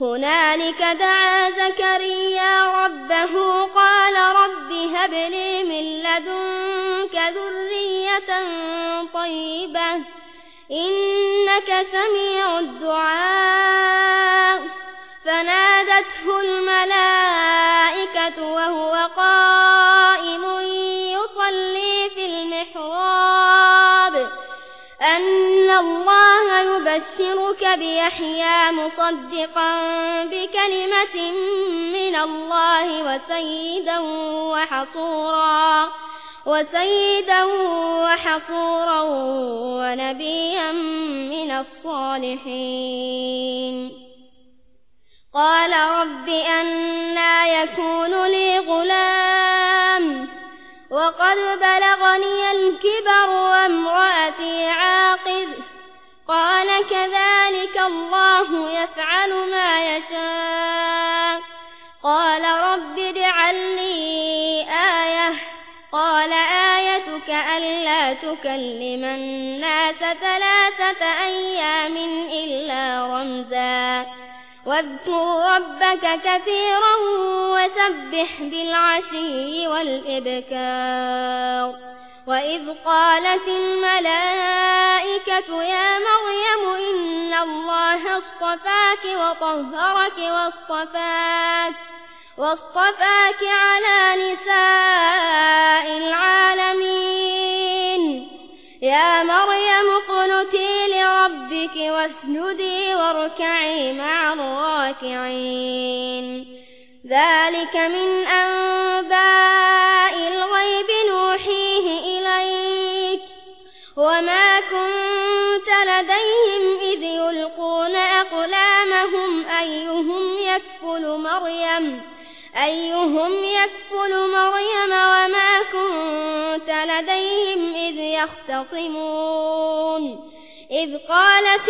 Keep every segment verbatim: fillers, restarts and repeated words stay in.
هنالك دعا زكريا ربه قال رب هب لي من لدنك ذرية طيبة إنك سميع الدعاء فنادته الملائكة وهو قائم يصلي في المحراب أن الله يبشرك بيحيى مصدقا بكلمة من الله وسيدا وحصورا وسيدا وحصورا ونبيا من الصالحين قال رب أنى يكون لي غلام وقد بلغني الكبر وامرأتي عاقر قال كذلك الله يفعل ما يشاء قال رب اجعل لي آية قال آيتك ألا تكلم الناس ثلاثة أيام إلا رمزا واذكر ربك كثيرا وسبح بالعشي والإبكار وإذ قالت الملائكة يا مريم إن الله اصطفاك وطهرك واصطفاك واصطفاك على نساء العالمين يا مريم اقنتي لربك واسجدي واركعي مع الراكعين ذلك من أنباء الغيب نوحيه إليك وما كنت لديهم إذ يلقون أقلامهم أيهم يكفل مريم أيهم يكفل مريم وما كنت لديهم إذ يختصمون إذ قالت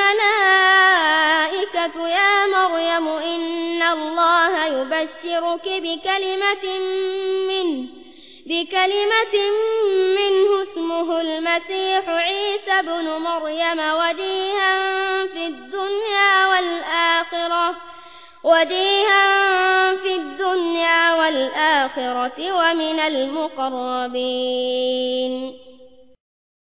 الملائكة يا مريم إن الله يبشرك بكلمة منه بكلمة منه اسمه المسيح عيسى بن مريم وجيها في الدنيا والآخرة وجيها في الدنيا والآخرة ومن المقربين